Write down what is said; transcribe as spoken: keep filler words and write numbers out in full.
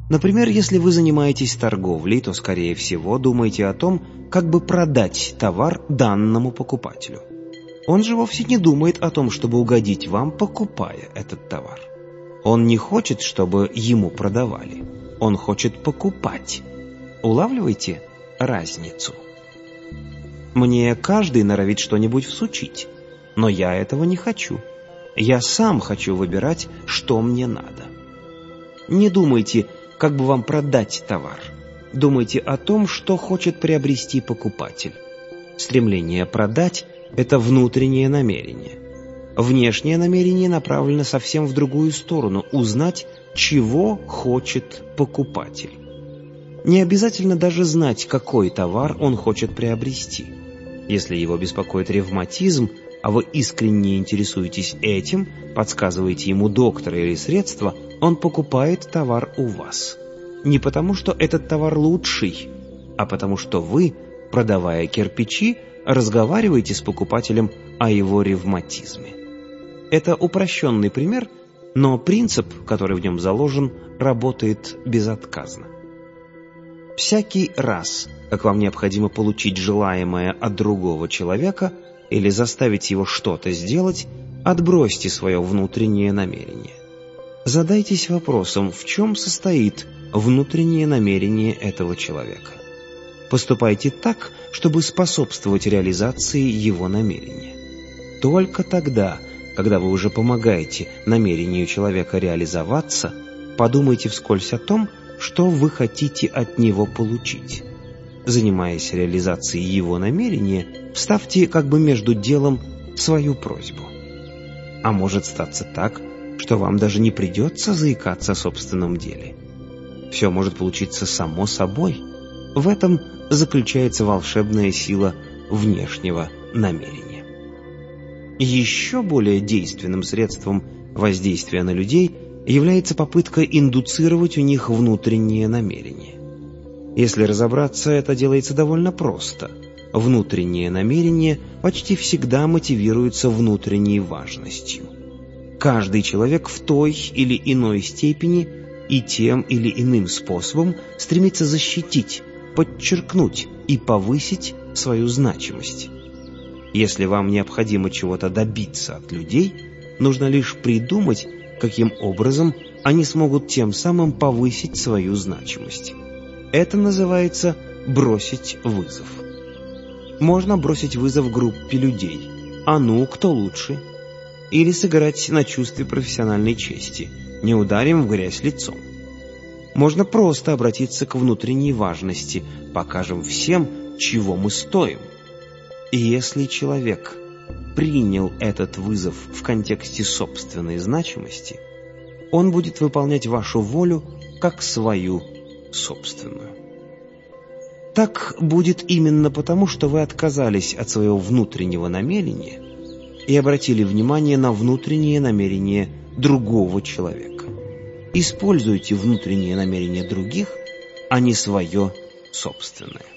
Например, если вы занимаетесь торговлей, то, скорее всего, думаете о том, как бы продать товар данному покупателю. Он же вовсе не думает о том, чтобы угодить вам, покупая этот товар. Он не хочет, чтобы ему продавали. Он хочет покупать. Улавливаете разницу? Мне каждый норовит что-нибудь всучить, но я этого не хочу. Я сам хочу выбирать, что мне надо. Не думайте, как бы вам продать товар. Думайте о том, что хочет приобрести покупатель. Стремление продать – это внутреннее намерение. Внешнее намерение направлено совсем в другую сторону – узнать, чего хочет покупатель. Не обязательно даже знать, какой товар он хочет приобрести. Если его беспокоит ревматизм, а вы искренне интересуетесь этим, подсказываете ему доктора или средства, он покупает товар у вас. Не потому, что этот товар лучший, а потому что вы, продавая кирпичи, разговариваете с покупателем о его ревматизме. Это упрощенный пример, но принцип, который в нем заложен, работает безотказно. Всякий раз, как вам необходимо получить желаемое от другого человека или заставить его что-то сделать, отбросьте свое внутреннее намерение. Задайтесь вопросом, в чем состоит внутреннее намерение этого человека. Поступайте так, чтобы способствовать реализации его намерения. Только тогда, когда вы уже помогаете намерению человека реализоваться, подумайте вскользь о том, что вы хотите от него получить. Занимаясь реализацией его намерения, вставьте как бы между делом свою просьбу. А может статься так, что вам даже не придется заикаться о собственном деле. Все может получиться само собой. В этом заключается волшебная сила внешнего намерения. Еще более действенным средством воздействия на людей является попытка индуцировать у них внутреннее намерение. Если разобраться, это делается довольно просто. Внутреннее намерение почти всегда мотивируется внутренней важностью. Каждый человек в той или иной степени и тем или иным способом стремится защитить, подчеркнуть и повысить свою значимость. Если вам необходимо чего-то добиться от людей, нужно лишь придумать, каким образом они смогут тем самым повысить свою значимость. Это называется бросить вызов. Можно бросить вызов группе людей. А ну, кто лучше? Или сыграть на чувстве профессиональной чести. Не ударим в грязь лицом. Можно просто обратиться к внутренней важности. Покажем всем, чего мы стоим. И если человек принял этот вызов в контексте собственной значимости, он будет выполнять вашу волю как свою собственную. Так будет именно потому, что вы отказались от своего внутреннего намерения и обратили внимание на внутреннее намерение другого человека. Используйте внутреннее намерение других, а не свое собственное.